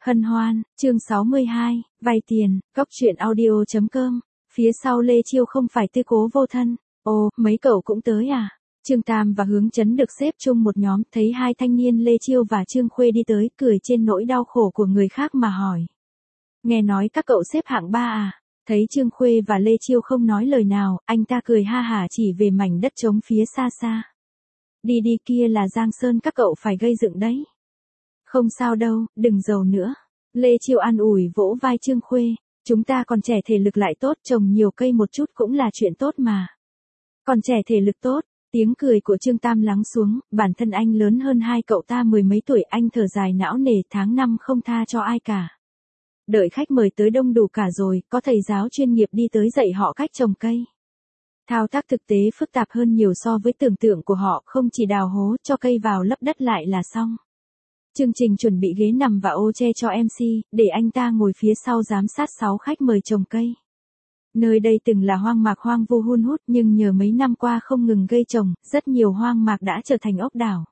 Hân hoan, chương 62, vay tiền, góc truyện audio.com, phía sau Lê Chiêu không phải tư cố vô thân, ồ, mấy cậu cũng tới à? Trương Tam và Hướng Chấn được xếp chung một nhóm, thấy hai thanh niên Lê Chiêu và Trương Khuê đi tới, cười trên nỗi đau khổ của người khác mà hỏi. Nghe nói các cậu xếp hạng 3 à? Thấy Trương Khuê và Lê Chiêu không nói lời nào, anh ta cười ha hả chỉ về mảnh đất trống phía xa xa. Đi đi, kia là Giang Sơn các cậu phải gây dựng đấy. Không sao đâu, đừng giàu nữa. Lê Chiêu an ủi vỗ vai Trương Khuê, chúng ta còn trẻ thể lực lại tốt, trồng nhiều cây một chút cũng là chuyện tốt mà. Còn trẻ thể lực tốt, tiếng cười của Trương Tam lắng xuống, bản thân anh lớn hơn hai cậu ta mười mấy tuổi, anh thở dài não nề, tháng năm không tha cho ai cả. Đợi khách mời tới đông đủ cả rồi, có thầy giáo chuyên nghiệp đi tới dạy họ cách trồng cây. Thao tác thực tế phức tạp hơn nhiều so với tưởng tượng của họ, không chỉ đào hố cho cây vào lấp đất lại là xong. Chương trình chuẩn bị ghế nằm và ô che cho MC, để anh ta ngồi phía sau giám sát 6 khách mời trồng cây. Nơi đây từng là hoang mạc hoang vu hun hút, nhưng nhờ mấy năm qua không ngừng gây trồng, rất nhiều hoang mạc đã trở thành ốc đảo.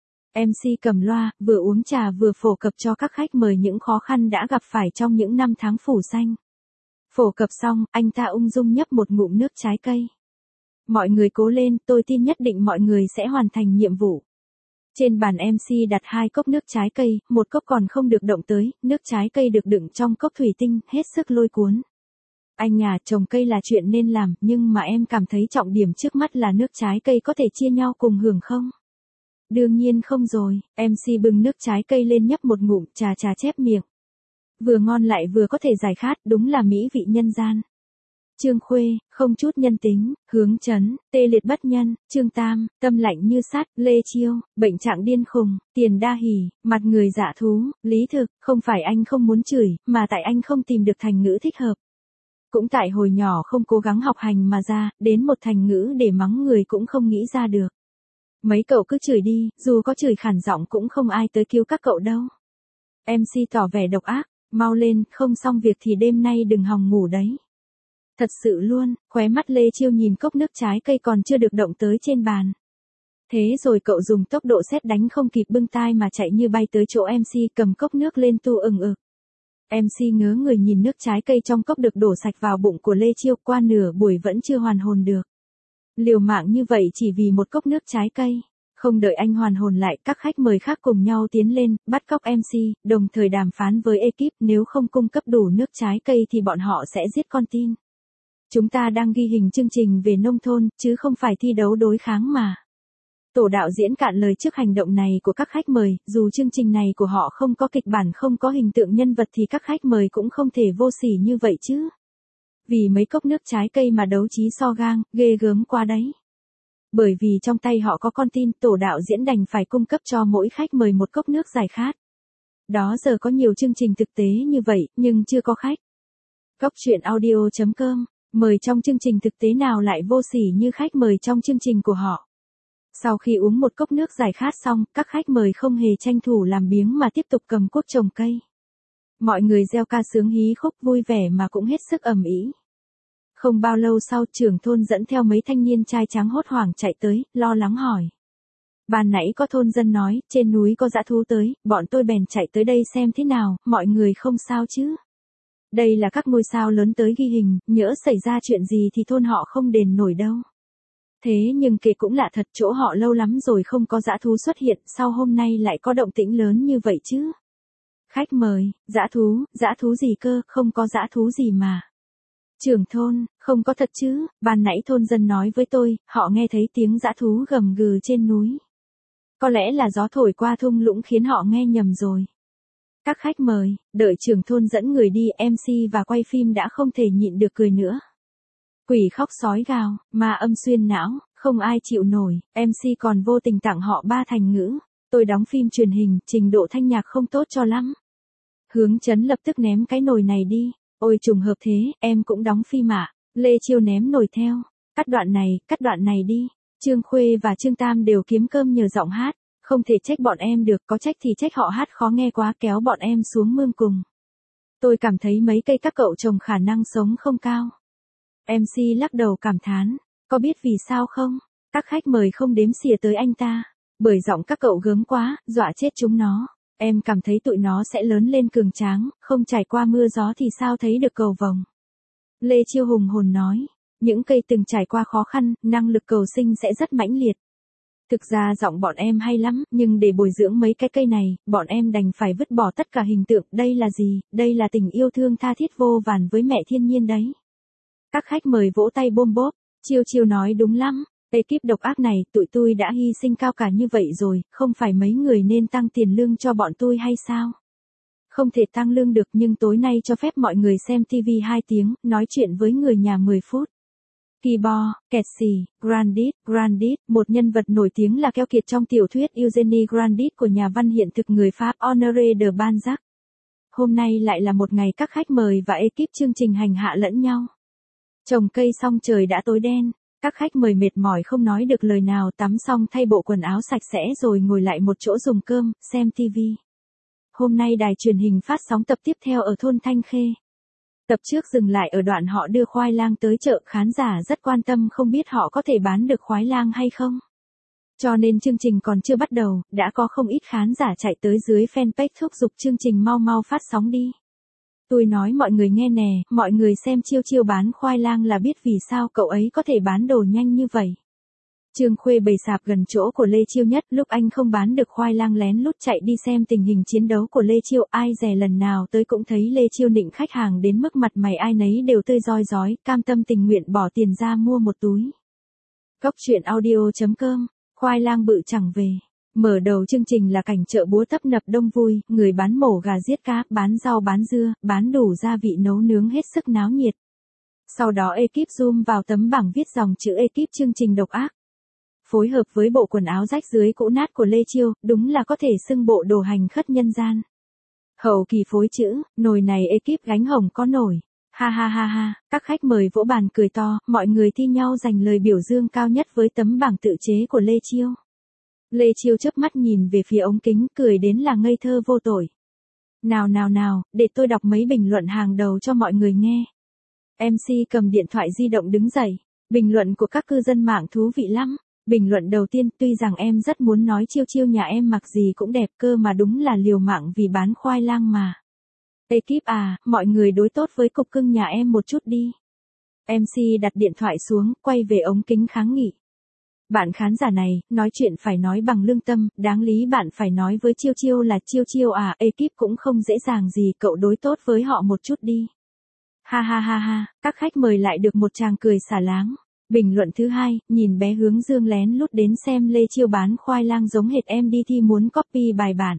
MC cầm loa, vừa uống trà vừa phổ cập cho các khách mời những khó khăn đã gặp phải trong những năm tháng phủ xanh. Phổ cập xong, anh ta ung dung nhấp một ngụm nước trái cây. Mọi người cố lên, tôi tin nhất định mọi người sẽ hoàn thành nhiệm vụ. Trên bàn MC đặt 2 cốc nước trái cây, một cốc còn không được động tới, nước trái cây được đựng trong cốc thủy tinh, hết sức lôi cuốn. Anh à, trồng cây là chuyện nên làm, nhưng mà em cảm thấy trọng điểm trước mắt là nước trái cây có thể chia nhau cùng hưởng không? Đương nhiên không rồi, MC bưng nước trái cây lên nhấp một ngụm, trà chép miệng. Vừa ngon lại vừa có thể giải khát, đúng là mỹ vị nhân gian. Trương Khuê, không chút nhân tính, Hướng Chấn, tê liệt bất nhân, Trương Tam, tâm lạnh như sắt, Lê Chiêu, bệnh trạng điên khùng, Tiền Đa Hỉ, mặt người dạ thú, Lý Thực, không phải anh không muốn chửi, mà tại anh không tìm được thành ngữ thích hợp. Cũng tại hồi nhỏ không cố gắng học hành mà ra, đến một thành ngữ để mắng người cũng không nghĩ ra được. Mấy cậu cứ chửi đi, dù có chửi khản giọng cũng không ai tới cứu các cậu đâu. MC tỏ vẻ độc ác, mau lên, không xong việc thì đêm nay đừng hòng ngủ đấy. Thật sự luôn, khóe mắt Lê Chiêu nhìn cốc nước trái cây còn chưa được động tới trên bàn. Thế rồi cậu dùng tốc độ sét đánh không kịp bưng tai mà chạy như bay tới chỗ MC, cầm cốc nước lên tu ừng ực. MC ngớ người nhìn nước trái cây trong cốc được đổ sạch vào bụng của Lê Chiêu, qua nửa buổi vẫn chưa hoàn hồn được. Liều mạng như vậy chỉ vì một cốc nước trái cây. Không đợi anh hoàn hồn lại, các khách mời khác cùng nhau tiến lên, bắt cóc MC, đồng thời đàm phán với ekip, nếu không cung cấp đủ nước trái cây thì bọn họ sẽ giết con tin. Chúng ta đang ghi hình chương trình về nông thôn, chứ không phải thi đấu đối kháng mà. Tổ đạo diễn cạn lời trước hành động này của các khách mời, dù chương trình này của họ không có kịch bản, không có hình tượng nhân vật thì các khách mời cũng không thể vô sỉ như vậy chứ. Vì mấy cốc nước trái cây mà đấu trí so gang, ghê gớm quá đấy. Bởi vì trong tay họ có con tin, tổ đạo diễn đành phải cung cấp cho mỗi khách mời một cốc nước giải khát. Đó giờ có nhiều chương trình thực tế như vậy, nhưng chưa có khách. Góc truyện audio.com, mời trong chương trình thực tế nào lại vô sỉ như khách mời trong chương trình của họ. Sau khi uống một cốc nước giải khát xong, các khách mời không hề tranh thủ làm biếng mà tiếp tục cầm cuốc trồng cây. Mọi người reo ca sướng hí khúc vui vẻ mà cũng hết sức ầm ĩ. Không bao lâu sau, trưởng thôn dẫn theo mấy thanh niên trai tráng hốt hoảng chạy tới, lo lắng hỏi. Ban nãy có thôn dân nói, trên núi có dã thú tới, bọn tôi bèn chạy tới đây xem thế nào, mọi người không sao chứ? Đây là các ngôi sao lớn tới ghi hình, nhỡ xảy ra chuyện gì thì thôn họ không đền nổi đâu. Thế nhưng kể cũng lạ thật, chỗ họ lâu lắm rồi không có dã thú xuất hiện, sao hôm nay lại có động tĩnh lớn như vậy chứ? Khách mời, dã thú gì cơ, không có dã thú gì mà. Trưởng thôn, không có thật chứ, ban nãy thôn dân nói với tôi, họ nghe thấy tiếng dã thú gầm gừ trên núi. Có lẽ là gió thổi qua thung lũng khiến họ nghe nhầm rồi. Các khách mời, đợi trưởng thôn dẫn người đi, MC và quay phim đã không thể nhịn được cười nữa. Quỷ khóc sói gào, ma âm xuyên não, không ai chịu nổi, MC còn vô tình tặng họ 3 thành ngữ. Tôi đóng phim truyền hình, trình độ thanh nhạc không tốt cho lắm. Hướng Chấn lập tức ném cái nồi này đi. Ôi trùng hợp thế, em cũng đóng phim ạ. Lê Chiêu ném nồi theo. Cắt đoạn này đi. Trương Khuê và Trương Tam đều kiếm cơm nhờ giọng hát. Không thể trách bọn em được, có trách thì trách họ hát khó nghe quá, kéo bọn em xuống mương cùng. Tôi cảm thấy mấy cây các cậu trồng khả năng sống không cao. MC lắc đầu cảm thán. Có biết vì sao không? Các khách mời không đếm xỉa tới anh ta. Bởi giọng các cậu gớm quá, dọa chết chúng nó. Em cảm thấy tụi nó sẽ lớn lên cường tráng, không trải qua mưa gió thì sao thấy được cầu vồng. Lê Chiêu hùng hồn nói, những cây từng trải qua khó khăn, năng lực cầu sinh sẽ rất mãnh liệt. Thực ra giọng bọn em hay lắm, nhưng để bồi dưỡng mấy cái cây này, bọn em đành phải vứt bỏ tất cả hình tượng, đây là gì, đây là tình yêu thương tha thiết vô vàn với mẹ thiên nhiên đấy. Các khách mời vỗ tay bôm bốp, Chiêu Chiêu nói đúng lắm, ekip độc ác này, tụi tôi đã hy sinh cao cả như vậy rồi, không phải mấy người nên tăng tiền lương cho bọn tôi hay sao? Không thể tăng lương được nhưng tối nay cho phép mọi người xem TV 2 tiếng, nói chuyện với người nhà 10 phút. Keyboard, Casey, Grandit, một nhân vật nổi tiếng là keo kiệt trong tiểu thuyết Eugenie Grandit của nhà văn hiện thực người Pháp Honoré de Balzac. Hôm nay lại là một ngày các khách mời và ekip chương trình hành hạ lẫn nhau. Trồng cây xong trời đã tối đen, các khách mời mệt mỏi không nói được lời nào, tắm xong thay bộ quần áo sạch sẽ rồi ngồi lại một chỗ dùng cơm, xem TV. Hôm nay đài truyền hình phát sóng tập tiếp theo ở thôn Thanh Khê. Tập trước dừng lại ở đoạn họ đưa khoai lang tới chợ, khán giả rất quan tâm không biết họ có thể bán được khoai lang hay không. Cho nên chương trình còn chưa bắt đầu, đã có không ít khán giả chạy tới dưới fanpage thúc giục chương trình mau mau phát sóng đi. Tôi nói mọi người nghe nè, mọi người xem Chiêu Chiêu bán khoai lang là biết vì sao cậu ấy có thể bán đồ nhanh như vậy. Trương Khuê bày sạp gần chỗ của Lê Chiêu nhất, lúc anh không bán được khoai lang lén lút chạy đi xem tình hình chiến đấu của Lê Chiêu, ai dè lần nào tới cũng thấy Lê Chiêu nịnh khách hàng đến mức mặt mày ai nấy đều tươi rói rói, cam tâm tình nguyện bỏ tiền ra mua một túi. Cốc truyện audio.com, khoai lang bự chẳng về. Mở đầu chương trình là cảnh chợ búa tấp nập đông vui, người bán mổ gà giết cá, bán rau bán dưa, bán đủ gia vị nấu nướng hết sức náo nhiệt. Sau đó ekip zoom vào tấm bảng viết dòng chữ ekip chương trình độc ác. Phối hợp với bộ quần áo rách rưới cũ nát của Lê Chiêu, đúng là có thể xưng bộ đồ hành khất nhân gian. Hậu kỳ phối chữ, nồi này ekip gánh hồng có nổi. Ha ha ha ha, các khách mời vỗ bàn cười to, mọi người thi nhau dành lời biểu dương cao nhất với tấm bảng tự chế của Lê Chiêu. Lê Chiêu chớp mắt nhìn về phía ống kính, cười đến là ngây thơ vô tội. Nào, để tôi đọc mấy bình luận hàng đầu cho mọi người nghe. MC cầm điện thoại di động đứng dậy. Bình luận của các cư dân mạng thú vị lắm. Bình luận đầu tiên, tuy rằng em rất muốn nói Chiêu Chiêu nhà em mặc gì cũng đẹp cơ mà đúng là liều mạng vì bán khoai lang mà. Ekip à, mọi người đối tốt với cục cưng nhà em một chút đi. MC đặt điện thoại xuống, quay về ống kính kháng nghị. Bạn khán giả này, nói chuyện phải nói bằng lương tâm, đáng lý bạn phải nói với Chiêu Chiêu là Chiêu Chiêu à, ekip cũng không dễ dàng gì, cậu đối tốt với họ một chút đi. Ha ha ha ha, các khách mời lại được một tràng cười xả láng. Bình luận thứ hai, nhìn bé Hướng Dương lén lút đến xem Lê Chiêu bán khoai lang giống hệt em đi thi muốn copy bài bản.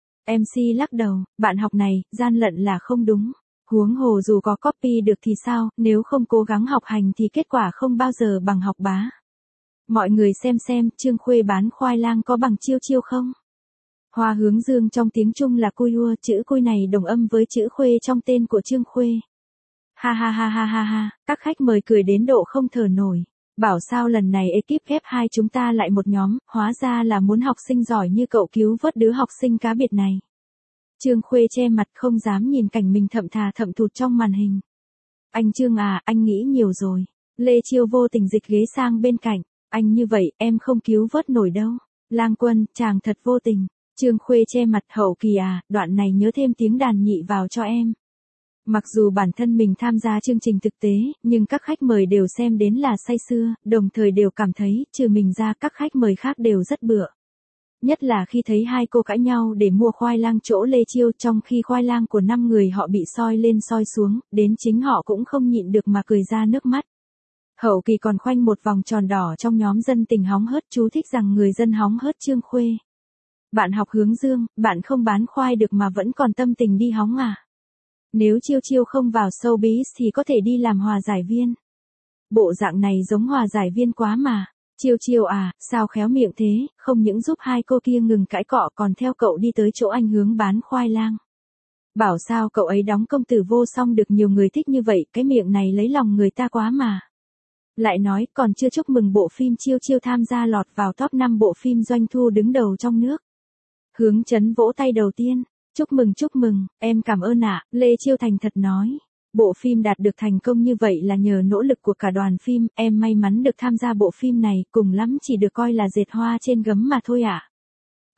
MC lắc đầu, bạn học này, gian lận là không đúng. Huống hồ dù có copy được thì sao, nếu không cố gắng học hành thì kết quả không bao giờ bằng học bá. Mọi người xem, Trương Khuê bán khoai lang có bằng Chiêu Chiêu không? Hoa Hướng Dương trong tiếng Trung là cui ua, chữ cui này đồng âm với chữ Khuê trong tên của Trương Khuê. Ha ha ha ha ha ha, các khách mời cười đến độ không thở nổi. Bảo sao lần này ekip ghép hai chúng ta lại một nhóm, hóa ra là muốn học sinh giỏi như cậu cứu vớt đứa học sinh cá biệt này. Trương Khuê che mặt không dám nhìn cảnh mình thậm thà thậm thụt trong màn hình. Anh Trương à, anh nghĩ nhiều rồi. Lê Chiêu vô tình dịch ghế sang bên cạnh. Anh như vậy, em không cứu vớt nổi đâu. Lang Quân, chàng thật vô tình. Trương Khuê che mặt hậu kỳ à, đoạn này nhớ thêm tiếng đàn nhị vào cho em. Mặc dù bản thân mình tham gia chương trình thực tế, nhưng các khách mời đều xem đến là say sưa, đồng thời đều cảm thấy, trừ mình ra các khách mời khác đều rất bựa. Nhất là khi thấy hai cô cãi nhau để mua khoai lang chỗ Lê Chiêu, trong khi khoai lang của 5 người họ bị soi lên soi xuống, đến chính họ cũng không nhịn được mà cười ra nước mắt. Hậu kỳ còn khoanh một vòng tròn đỏ trong nhóm dân tình hóng hớt, chú thích rằng người dân hóng hớt Trương Khuê. Bạn học Hướng Dương, bạn không bán khoai được mà vẫn còn tâm tình đi hóng à? Nếu Chiêu Chiêu không vào showbiz thì có thể đi làm hòa giải viên. Bộ dạng này giống hòa giải viên quá mà. Chiêu Chiêu à, sao khéo miệng thế, không những giúp hai cô kia ngừng cãi cọ còn theo cậu đi tới chỗ anh Hướng bán khoai lang. Bảo sao cậu ấy đóng công tử vô song được nhiều người thích như vậy, cái miệng này lấy lòng người ta quá mà. Lại nói, còn chưa chúc mừng bộ phim Chiêu Chiêu tham gia lọt vào top 5 bộ phim doanh thu đứng đầu trong nước. Hướng Chấn vỗ tay đầu tiên. Chúc mừng, em cảm ơn ạ, Lê Chiêu thành thật nói. Bộ phim đạt được thành công như vậy là nhờ nỗ lực của cả đoàn phim, em may mắn được tham gia bộ phim này, cùng lắm chỉ được coi là dệt hoa trên gấm mà thôi ạ.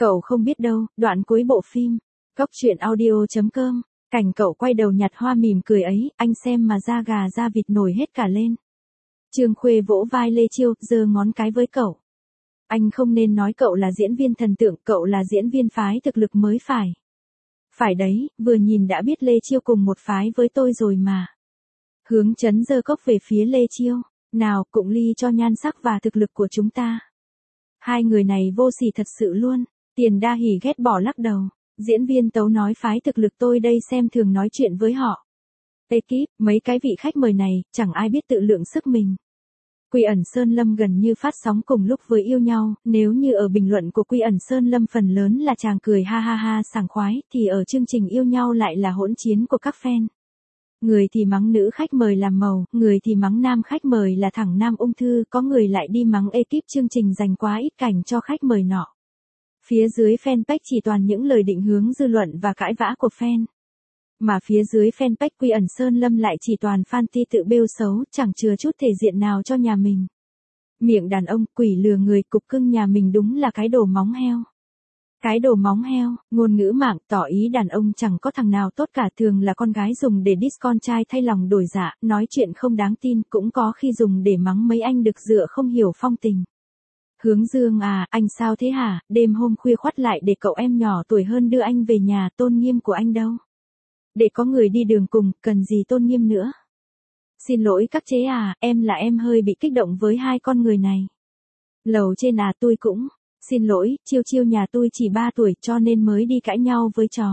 Cậu không biết đâu, đoạn cuối bộ phim. Cóc truyện audio.com. Cảnh cậu quay đầu nhặt hoa mỉm cười ấy, anh xem mà da gà da vịt nổi hết cả lên. Trương Khuê vỗ vai Lê Chiêu, giơ ngón cái với cậu. Anh không nên nói cậu là diễn viên thần tượng, cậu là diễn viên phái thực lực mới phải. Phải đấy, vừa nhìn đã biết Lê Chiêu cùng một phái với tôi rồi mà. Hướng Chấn giơ cốc về phía Lê Chiêu. Nào, cụng ly cho nhan sắc và thực lực của chúng ta. Hai người này vô sỉ thật sự luôn. Tiền Đa Hỉ ghét bỏ lắc đầu. Diễn viên Tấu nói phái thực lực tôi đây xem thường nói chuyện với họ. Ekip, mấy cái vị khách mời này, chẳng ai biết tự lượng sức mình. Quy ẩn Sơn Lâm gần như phát sóng cùng lúc với yêu nhau, nếu như ở bình luận của Quy ẩn Sơn Lâm phần lớn là chàng cười ha ha ha sảng khoái, thì ở chương trình yêu nhau lại là hỗn chiến của các fan. Người thì mắng nữ khách mời làm màu, người thì mắng nam khách mời là thẳng nam ung thư, có người lại đi mắng ekip chương trình dành quá ít cảnh cho khách mời nọ. Phía dưới fanpage chỉ toàn những lời định hướng dư luận và cãi vã của fan. Mà phía dưới fanpage Quy ẩn Sơn Lâm lại chỉ toàn fan ti tự bêu xấu, chẳng chừa chút thể diện nào cho nhà mình. Miệng đàn ông quỷ lừa người, cục cưng nhà mình đúng là cái đồ móng heo. Cái đồ móng heo, ngôn ngữ mạng tỏ ý đàn ông chẳng có thằng nào tốt cả, thường là con gái dùng để diss con trai thay lòng đổi dạ, nói chuyện không đáng tin, cũng có khi dùng để mắng mấy anh được dựa không hiểu phong tình. Hướng Dương à, anh sao thế hả, đêm hôm khuya khoắt lại để cậu em nhỏ tuổi hơn đưa anh về nhà, tôn nghiêm của anh đâu? Để có người đi đường cùng, cần gì tôn nghiêm nữa? Xin lỗi các chế à, em hơi bị kích động với hai con người này. Lầu trên à, tôi cũng, xin lỗi, Chiêu Chiêu nhà tôi chỉ 3 tuổi cho nên mới đi cãi nhau với chó.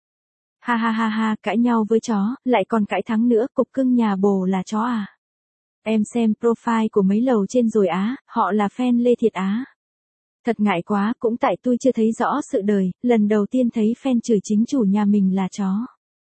Ha ha ha ha, cãi nhau với chó, lại còn cãi thắng nữa, cục cưng nhà bồ là chó à? Em xem profile của mấy lầu trên rồi á, họ là fan Lê thiệt á. Thật ngại quá, cũng tại tôi chưa thấy rõ sự đời, lần đầu tiên thấy fan chửi chính chủ nhà mình là chó.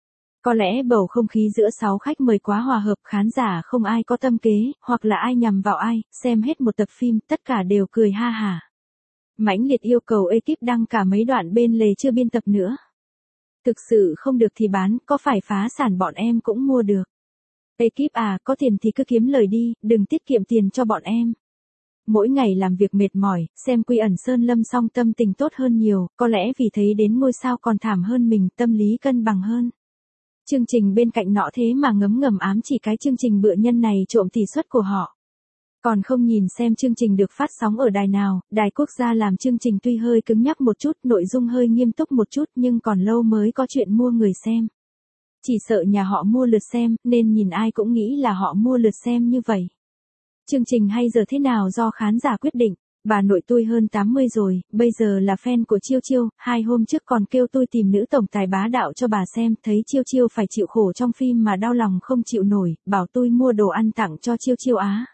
Có lẽ bầu không khí giữa 6 khách mời quá hòa hợp, khán giả không ai có tâm kế, hoặc là ai nhằm vào ai, xem hết một tập phim, tất cả đều cười ha hả. Mãnh liệt yêu cầu ekip đăng cả mấy đoạn bên lề chưa biên tập nữa. Thực sự không được thì bán, có phải phá sản bọn em cũng mua được. Ekip à, có tiền thì cứ kiếm lời đi, đừng tiết kiệm tiền cho bọn em. Mỗi ngày làm việc mệt mỏi, xem Quy ẩn Sơn Lâm xong tâm tình tốt hơn nhiều, có lẽ vì thấy đến ngôi sao còn thảm hơn mình, tâm lý cân bằng hơn. Chương trình bên cạnh nọ thế mà ngấm ngầm ám chỉ cái chương trình bựa nhân này trộm tỷ suất của họ. Còn không nhìn xem chương trình được phát sóng ở đài nào, đài quốc gia làm chương trình tuy hơi cứng nhắc một chút, nội dung hơi nghiêm túc một chút nhưng còn lâu mới có chuyện mua người xem. Chỉ sợ nhà họ mua lượt xem, nên nhìn ai cũng nghĩ là họ mua lượt xem như vậy. Chương trình hay giờ thế nào do khán giả quyết định. Bà nội tôi hơn 80 rồi, bây giờ là fan của Chiêu Chiêu, 2 hôm trước còn kêu tôi tìm nữ tổng tài bá đạo cho bà xem, thấy Chiêu Chiêu phải chịu khổ trong phim mà đau lòng không chịu nổi, bảo tôi mua đồ ăn tặng cho Chiêu Chiêu á.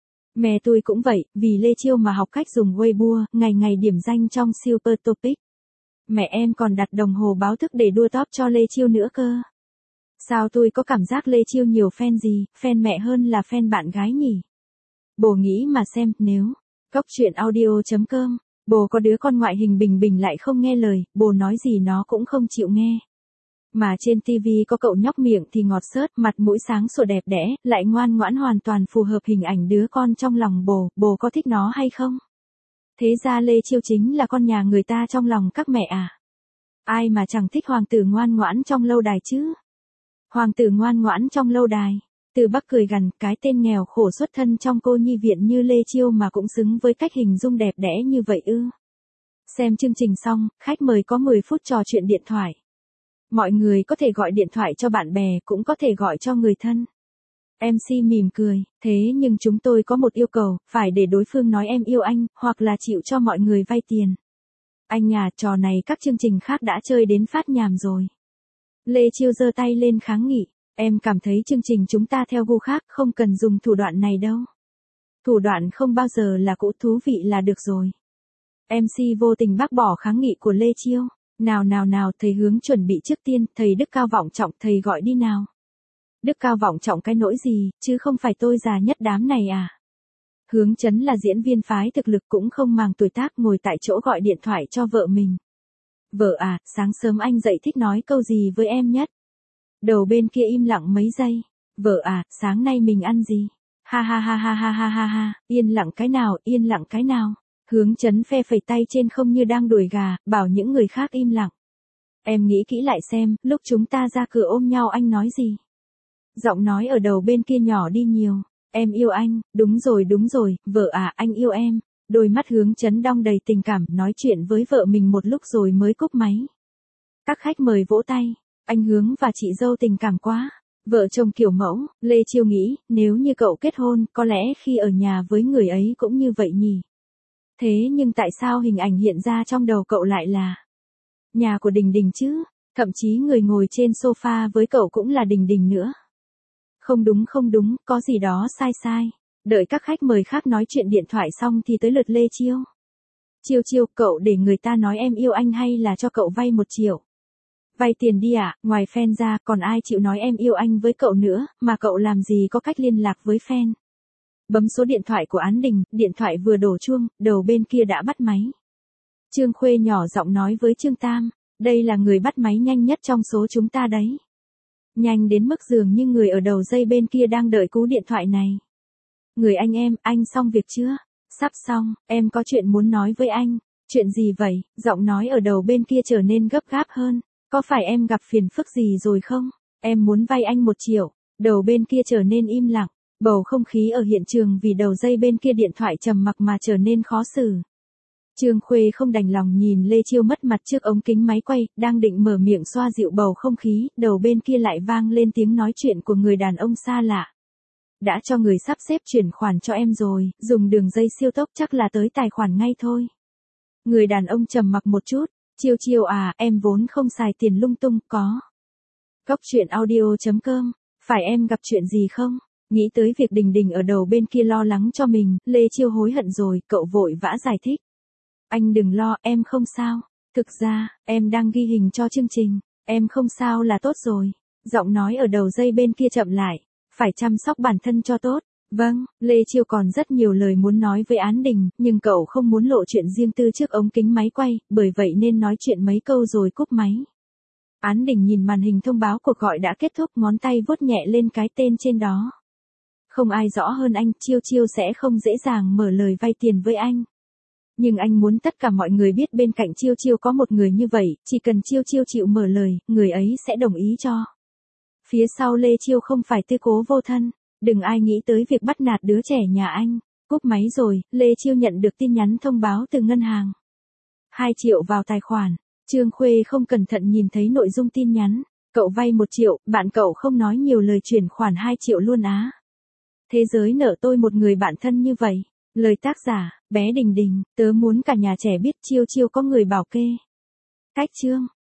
Mẹ tôi cũng vậy, vì Lê Chiêu mà học cách dùng Weibo, ngày ngày điểm danh trong Super Topic. Mẹ em còn đặt đồng hồ báo thức để đua top cho Lê Chiêu nữa cơ. Sao tôi có cảm giác Lê Chiêu nhiều fan gì, fan mẹ hơn là fan bạn gái nhỉ? Bồ nghĩ mà xem, nếu Cóc truyện audio.com, bồ có đứa con ngoại hình bình bình lại không nghe lời, bồ nói gì nó cũng không chịu nghe. Mà trên TV có cậu nhóc miệng thì ngọt xớt, mặt mũi sáng sủa đẹp đẽ, lại ngoan ngoãn hoàn toàn phù hợp hình ảnh đứa con trong lòng bồ có thích nó hay không? Thế ra Lê Chiêu chính là con nhà người ta trong lòng các mẹ à? Ai mà chẳng thích hoàng tử ngoan ngoãn trong lâu đài chứ? Hoàng tử ngoan ngoãn trong lâu đài. Từ Bắc cười gằn, cái tên nghèo khổ xuất thân trong cô nhi viện như Lê Chiêu mà cũng xứng với cách hình dung đẹp đẽ như vậy ư? Xem chương trình xong, khách mời có 10 phút trò chuyện điện thoại. Mọi người có thể gọi điện thoại cho bạn bè, cũng có thể gọi cho người thân. MC mỉm cười, thế nhưng chúng tôi có một yêu cầu, phải để đối phương nói em yêu anh, hoặc là chịu cho mọi người vay tiền. Anh à, trò này các chương trình khác đã chơi đến phát nhàm rồi. Lê Chiêu giơ tay lên kháng nghị. Em cảm thấy chương trình chúng ta theo gu khác, không cần dùng thủ đoạn này đâu. Thủ đoạn không bao giờ là cũ, thú vị là được rồi. MC vô tình bác bỏ kháng nghị của Lê Chiêu. Nào, thầy Hướng chuẩn bị trước tiên, thầy Đức Cao Vọng Trọng, thầy gọi đi nào. Đức Cao Vọng Trọng cái nỗi gì, chứ không phải tôi già nhất đám này à. Hướng Chấn là diễn viên phái thực lực cũng không màng tuổi tác, ngồi tại chỗ gọi điện thoại cho vợ mình. Vợ à, sáng sớm anh dậy thích nói câu gì với em nhất? Đầu bên kia im lặng mấy giây. Vợ à, sáng nay mình ăn gì? Ha ha ha ha ha ha ha ha, yên lặng cái nào, yên lặng cái nào. Hướng Chấn phe phẩy tay trên không như đang đuổi gà, bảo những người khác im lặng. Em nghĩ kỹ lại xem, lúc chúng ta ra cửa ôm nhau anh nói gì? Giọng nói ở đầu bên kia nhỏ đi nhiều. Em yêu anh, đúng rồi, vợ à, anh yêu em. Đôi mắt Hướng Chấn đong đầy tình cảm, nói chuyện với vợ mình một lúc rồi mới cúp máy. Các khách mời vỗ tay. Anh Hướng và chị dâu tình cảm quá. Vợ chồng kiểu mẫu, Lê Chiêu nghĩ, nếu như cậu kết hôn, có lẽ khi ở nhà với người ấy cũng như vậy nhỉ. Thế nhưng tại sao hình ảnh hiện ra trong đầu cậu lại là nhà của Đình Đình chứ? Thậm chí người ngồi trên sofa với cậu cũng là Đình Đình nữa. Không đúng, có gì đó sai. Đợi các khách mời khác nói chuyện điện thoại xong thì tới lượt Lê Chiêu. Chiêu, cậu để người ta nói em yêu anh hay là cho cậu vay 1 triệu? Vay tiền đi ạ, ngoài fan ra còn ai chịu nói em yêu anh với cậu nữa, mà cậu làm gì có cách liên lạc với fan. Bấm số điện thoại của Án Đình, điện thoại vừa đổ chuông, đầu bên kia đã bắt máy. Trương Khuê nhỏ giọng nói với Trương Tam, đây là người bắt máy nhanh nhất trong số chúng ta đấy. Nhanh đến mức dường như người ở đầu dây bên kia đang đợi cú điện thoại này. Người em, anh xong việc chưa? Sắp xong, em có chuyện muốn nói với anh. Chuyện gì vậy? Giọng nói ở đầu bên kia trở nên gấp gáp hơn. Có phải em gặp phiền phức gì rồi không? Em muốn vay anh 1 triệu. Đầu bên kia trở nên im lặng. Bầu không khí ở hiện trường vì đầu dây bên kia điện thoại trầm mặc mà trở nên khó xử. Trương Khuê không đành lòng nhìn Lê Chiêu mất mặt trước ống kính máy quay, đang định mở miệng xoa dịu bầu không khí, đầu bên kia lại vang lên tiếng nói chuyện của người đàn ông xa lạ. Đã cho người sắp xếp chuyển khoản cho em rồi, dùng đường dây siêu tốc chắc là tới tài khoản ngay thôi. Người đàn ông trầm mặc một chút, Chiêu à, em vốn không xài tiền lung tung, có. Góc chuyện audio.com, phải em gặp chuyện gì không? Nghĩ tới việc Đình Đình ở đầu bên kia lo lắng cho mình, Lê Chiêu hối hận rồi, cậu vội vã giải thích. Anh đừng lo, em không sao. Thực ra, em đang ghi hình cho chương trình. Em không sao là tốt rồi. Giọng nói ở đầu dây bên kia chậm lại. Phải chăm sóc bản thân cho tốt. Vâng, Lê Chiêu còn rất nhiều lời muốn nói với Án Đình, nhưng cậu không muốn lộ chuyện riêng tư trước ống kính máy quay, bởi vậy nên nói chuyện mấy câu rồi cúp máy. Án Đình nhìn màn hình thông báo cuộc gọi đã kết thúc, ngón tay vuốt nhẹ lên cái tên trên đó. Không ai rõ hơn anh, Chiêu sẽ không dễ dàng mở lời vay tiền với anh. Nhưng anh muốn tất cả mọi người biết bên cạnh Chiêu có một người như vậy, chỉ cần Chiêu chịu mở lời, người ấy sẽ đồng ý cho. Phía sau Lê Chiêu không phải tư cố vô thân, đừng ai nghĩ tới việc bắt nạt đứa trẻ nhà anh. Cúp máy rồi, Lê Chiêu nhận được tin nhắn thông báo từ ngân hàng. 2 triệu vào tài khoản. Trương Khuê không cẩn thận nhìn thấy nội dung tin nhắn. Cậu vay 1 triệu, bạn cậu không nói nhiều lời chuyển khoản 2 triệu luôn á. Thế giới nợ tôi một người bạn thân như vậy. Lời tác giả, bé Đình Đình, tớ muốn cả nhà trẻ biết Chiêu có người bảo kê. Cách chương